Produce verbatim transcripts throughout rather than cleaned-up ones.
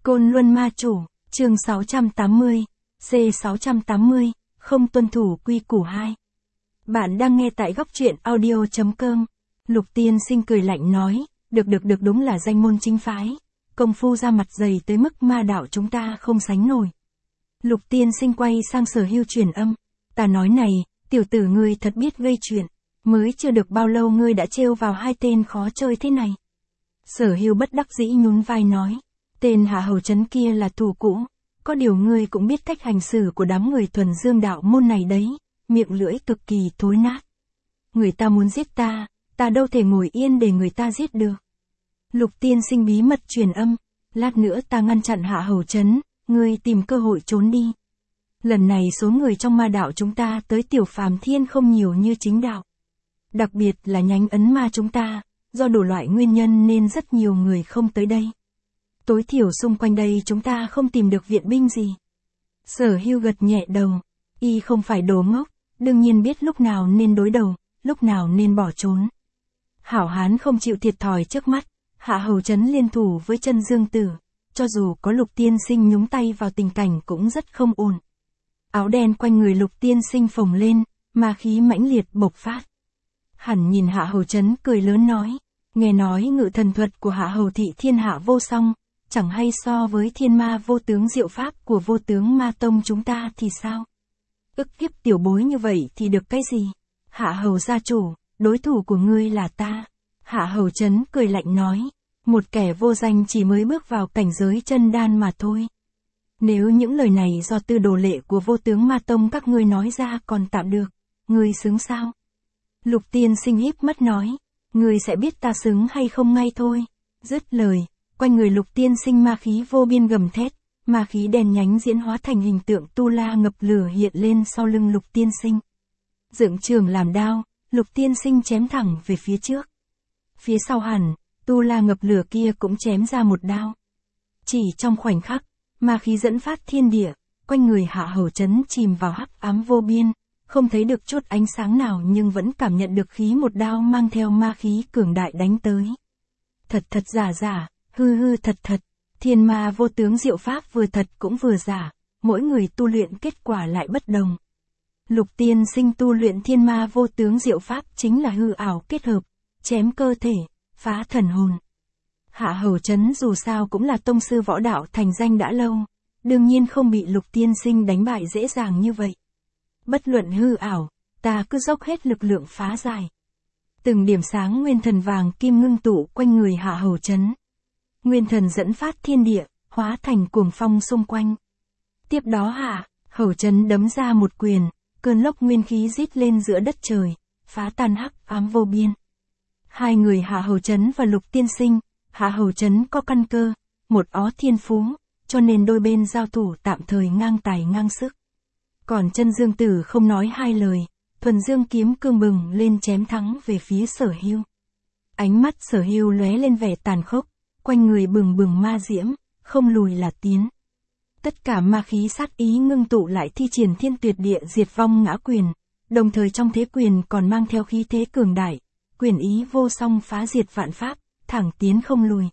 Côn Luân Ma Chủ, chương sáu trăm tám mươi, C sáu trăm tám mươi, không tuân thủ quy củ hai. Bạn đang nghe tại góc truyện audio chấm com. Lục Tiên Sinh cười lạnh nói, được được được đúng là danh môn chính phái. Công phu ra mặt dày tới mức ma đạo chúng ta không sánh nổi. Lục Tiên Sinh quay sang Sở Hưu truyền âm. Ta nói này, tiểu tử ngươi thật biết gây chuyện. Mới chưa được bao lâu ngươi đã trêu vào hai tên khó chơi thế này. Sở Hưu bất đắc dĩ nhún vai nói. Tên Hạ Hầu Trấn kia là thù cũ. Có điều ngươi cũng biết cách hành xử của đám người thuần dương đạo môn này đấy. Miệng lưỡi cực kỳ thối nát. Người ta muốn giết ta, ta đâu thể ngồi yên để người ta giết được. Lục Tiên Sinh bí mật truyền âm. Lát nữa ta ngăn chặn Hạ Hầu Trấn, ngươi tìm cơ hội trốn đi. Lần này số người trong ma đạo chúng ta tới Tiểu Phàm Thiên không nhiều như chính đạo. Đặc biệt là nhánh ấn ma chúng ta, do đủ loại nguyên nhân nên rất nhiều người không tới đây. Tối thiểu xung quanh đây chúng ta không tìm được viện binh gì. Sở Hưu gật nhẹ đầu, y không phải đồ ngốc, đương nhiên biết lúc nào nên đối đầu, lúc nào nên bỏ trốn. Hảo hán không chịu thiệt thòi trước mắt, Hạ Hầu Trấn liên thủ với Chân Dương Tử, cho dù có Lục Tiên Sinh nhúng tay vào tình cảnh cũng rất không ổn. Áo đen quanh người Lục Tiên Sinh phồng lên, ma khí mãnh liệt bộc phát. Hẳn nhìn Hạ Hầu Trấn cười lớn nói, nghe nói ngự thần thuật của Hạ Hầu thị thiên hạ vô song, chẳng hay so với thiên ma vô tướng diệu pháp của vô tướng ma tông chúng ta thì sao? Ức hiếp tiểu bối như vậy thì được cái gì? Hạ Hầu gia chủ, đối thủ của ngươi là ta. Hạ Hầu Trấn cười lạnh nói, một kẻ vô danh chỉ mới bước vào cảnh giới chân đan mà thôi. Nếu những lời này do tư đồ lệ của vô tướng ma tông các ngươi nói ra còn tạm được, ngươi xứng sao? Lục Tiên Sinh híp mắt nói, ngươi sẽ biết ta xứng hay không ngay thôi. Dứt lời, quanh người Lục Tiên Sinh ma khí vô biên gầm thét, ma khí đen nhánh diễn hóa thành hình tượng tu la ngập lửa hiện lên sau lưng Lục Tiên Sinh. Dựng trường làm đao, Lục Tiên Sinh chém thẳng về phía trước. Phía sau hẳn, tu la ngập lửa kia cũng chém ra một đao. Chỉ trong khoảnh khắc, ma khí dẫn phát thiên địa, quanh người Hạ Hầu Trấn chìm vào hắc ám vô biên, không thấy được chút ánh sáng nào nhưng vẫn cảm nhận được khí một đao mang theo ma khí cường đại đánh tới. Thật thật giả giả, hư hư thật thật, thiên ma vô tướng diệu pháp vừa thật cũng vừa giả, mỗi người tu luyện kết quả lại bất đồng. Lục Tiên Sinh tu luyện thiên ma vô tướng diệu pháp chính là hư ảo kết hợp, chém cơ thể, phá thần hồn. Hạ Hầu Trấn dù sao cũng là tông sư võ đạo thành danh đã lâu, đương nhiên không bị Lục Tiên Sinh đánh bại dễ dàng như vậy. Bất luận hư ảo, ta cứ dốc hết lực lượng phá giải. Từng điểm sáng nguyên thần vàng kim ngưng tụ quanh người Hạ Hầu Trấn. Nguyên thần dẫn phát thiên địa, hóa thành cuồng phong xung quanh. Tiếp đó Hạ Hầu Trấn đấm ra một quyền, cơn lốc nguyên khí rít lên giữa đất trời, phá tan hắc ám vô biên. Hai người Hạ Hầu Trấn và Lục Tiên Sinh, Hạ Hầu Trấn có căn cơ, một ó thiên phú, cho nên đôi bên giao thủ tạm thời ngang tài ngang sức. Còn Chân Dương Tử không nói hai lời, thuần dương kiếm cương bừng lên chém thắng về phía Sở Hưu. Ánh mắt Sở Hưu lóe lên vẻ tàn khốc, quanh người bừng bừng ma diễm, không lùi là tiến. Tất cả ma khí sát ý ngưng tụ lại thi triển thiên tuyệt địa diệt vong ngã quyền, đồng thời trong thế quyền còn mang theo khí thế cường đại, quyền ý vô song phá diệt vạn pháp, thẳng tiến không lùi.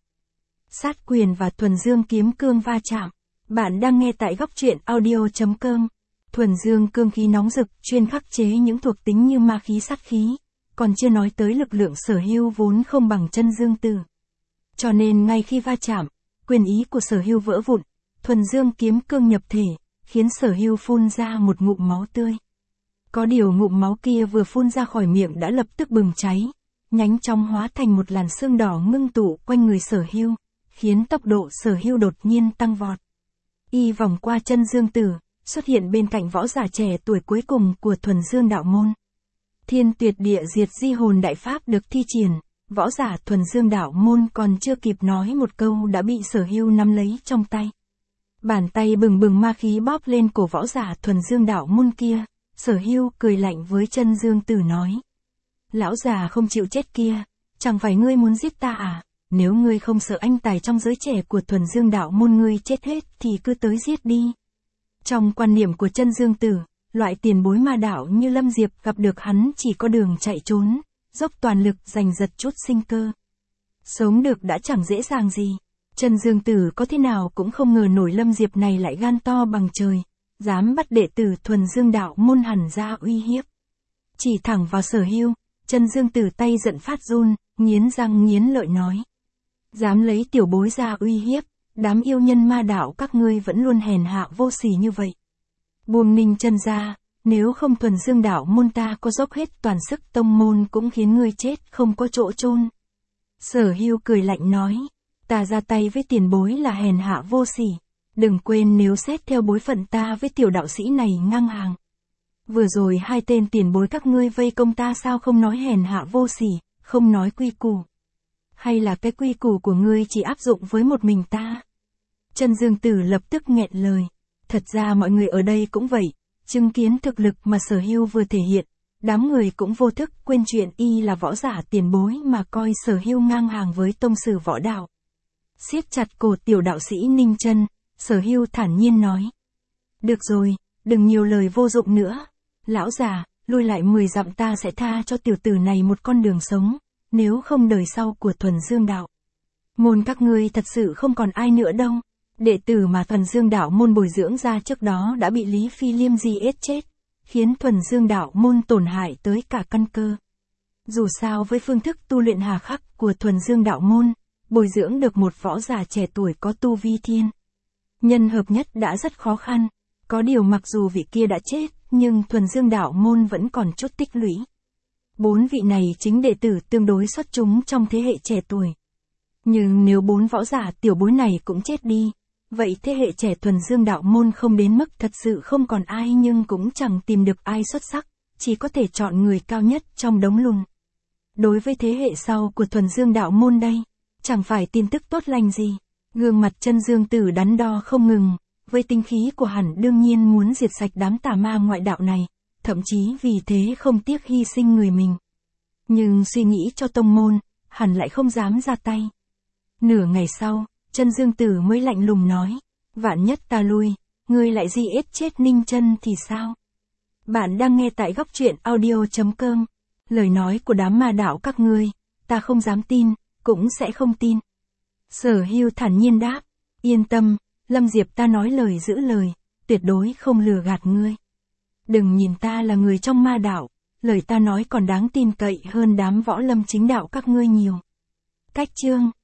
Sát quyền và thuần dương kiếm cương va chạm. Bạn đang nghe tại góc truyện audio chấm com. Thuần dương cương khí nóng rực chuyên khắc chế những thuộc tính như ma khí sát khí, còn chưa nói tới lực lượng Sở Hưu vốn không bằng Chân Dương Tử. Cho nên ngay khi va chạm, quyền ý của Sở Hưu vỡ vụn, thuần dương kiếm cương nhập thể, khiến Sở Hưu phun ra một ngụm máu tươi. Có điều ngụm máu kia vừa phun ra khỏi miệng đã lập tức bừng cháy, nhánh trong hóa thành một làn sương đỏ ngưng tụ quanh người Sở Hưu, khiến tốc độ Sở Hưu đột nhiên tăng vọt. Y vòng qua Chân Dương Tử, xuất hiện bên cạnh võ giả trẻ tuổi cuối cùng của thuần dương đạo môn. Thiên tuyệt địa diệt di hồn đại pháp được thi triển, võ giả thuần dương đạo môn còn chưa kịp nói một câu đã bị Sở Hưu nắm lấy trong tay. Bàn tay bừng bừng ma khí bóp lên cổ võ giả thuần dương đạo môn kia, Sở Hưu cười lạnh với Chân Dương Tử nói. Lão già không chịu chết kia, chẳng phải ngươi muốn giết ta à? Nếu ngươi không sợ anh tài trong giới trẻ của thuần dương đạo môn ngươi chết hết thì cứ tới giết đi. Trong quan niệm của Chân Dương Tử, loại tiền bối ma đạo như Lâm Diệp gặp được hắn chỉ có đường chạy trốn, dốc toàn lực giành giật chút sinh cơ. Sống được đã chẳng dễ dàng gì. Trần Dương Tử có thế nào cũng không ngờ nổi Lâm Diệp này lại gan to bằng trời, dám bắt đệ tử thuần dương đạo môn hẳn ra uy hiếp. Chỉ thẳng vào Sở Hưu, Trần Dương Tử tay giận phát run, nghiến răng nghiến lợi nói. Dám lấy tiểu bối ra uy hiếp, đám yêu nhân ma đạo các ngươi vẫn luôn hèn hạ vô sỉ như vậy. Buông Ninh Chân ra, nếu không thuần dương đạo môn ta có dốc hết toàn sức tông môn cũng khiến ngươi chết không có chỗ chôn. Sở Hưu cười lạnh nói, ta ra tay với tiền bối là hèn hạ vô sỉ, đừng quên nếu xét theo bối phận ta với tiểu đạo sĩ này ngang hàng. Vừa rồi hai tên tiền bối các ngươi vây công ta sao không nói hèn hạ vô sỉ, không nói quy củ. Hay là cái quy củ của ngươi chỉ áp dụng với một mình ta? Trần Dương Tử lập tức nghẹn lời. Thật ra mọi người ở đây cũng vậy, chứng kiến thực lực mà Sở Hưu vừa thể hiện, đám người cũng vô thức quên chuyện y là võ giả tiền bối mà coi Sở Hưu ngang hàng với tông sử võ đạo. Siết chặt cổ tiểu đạo sĩ Ninh Chân, Sở Hưu thản nhiên nói. Được rồi, đừng nhiều lời vô dụng nữa. Lão già, lui lại mười dặm ta sẽ tha cho tiểu tử này một con đường sống, nếu không đời sau của thuần dương đạo môn các ngươi thật sự không còn ai nữa đâu. Đệ tử mà thuần dương đạo môn bồi dưỡng ra trước đó đã bị Lý Phi Liêm di ết chết, khiến thuần dương đạo môn tổn hại tới cả căn cơ. Dù sao với phương thức tu luyện hà khắc của thuần dương đạo môn, bồi dưỡng được một võ giả trẻ tuổi có tu vi thiên nhân hợp nhất đã rất khó khăn. Có điều mặc dù vị kia đã chết, nhưng thuần dương đạo môn vẫn còn chút tích lũy. Bốn vị này chính đệ tử tương đối xuất chúng trong thế hệ trẻ tuổi. Nhưng nếu bốn võ giả tiểu bối này cũng chết đi, vậy thế hệ trẻ thuần dương đạo môn không đến mức thật sự không còn ai nhưng cũng chẳng tìm được ai xuất sắc, chỉ có thể chọn người cao nhất trong đống lùn. Đối với thế hệ sau của thuần dương đạo môn đây, chẳng phải tin tức tốt lành gì. Gương mặt Trần Dương Tử đắn đo không ngừng, với tinh khí của hắn đương nhiên muốn diệt sạch đám tà ma ngoại đạo này, thậm chí vì thế không tiếc hy sinh người mình. Nhưng suy nghĩ cho tông môn, hắn lại không dám ra tay. Nửa ngày sau, Trần Dương Tử mới lạnh lùng nói, vạn nhất ta lui, ngươi lại di ết chết Ninh Chân thì sao? Bạn đang nghe tại góc truyện audio chấm com, lời nói của đám ma đạo các ngươi, ta không dám tin, cũng sẽ không tin. Sở Hưu thản nhiên đáp, yên tâm, Lâm Diệp ta nói lời giữ lời, tuyệt đối không lừa gạt ngươi. Đừng nhìn ta là người trong ma đạo, lời ta nói còn đáng tin cậy hơn đám võ lâm chính đạo các ngươi nhiều. Cách chương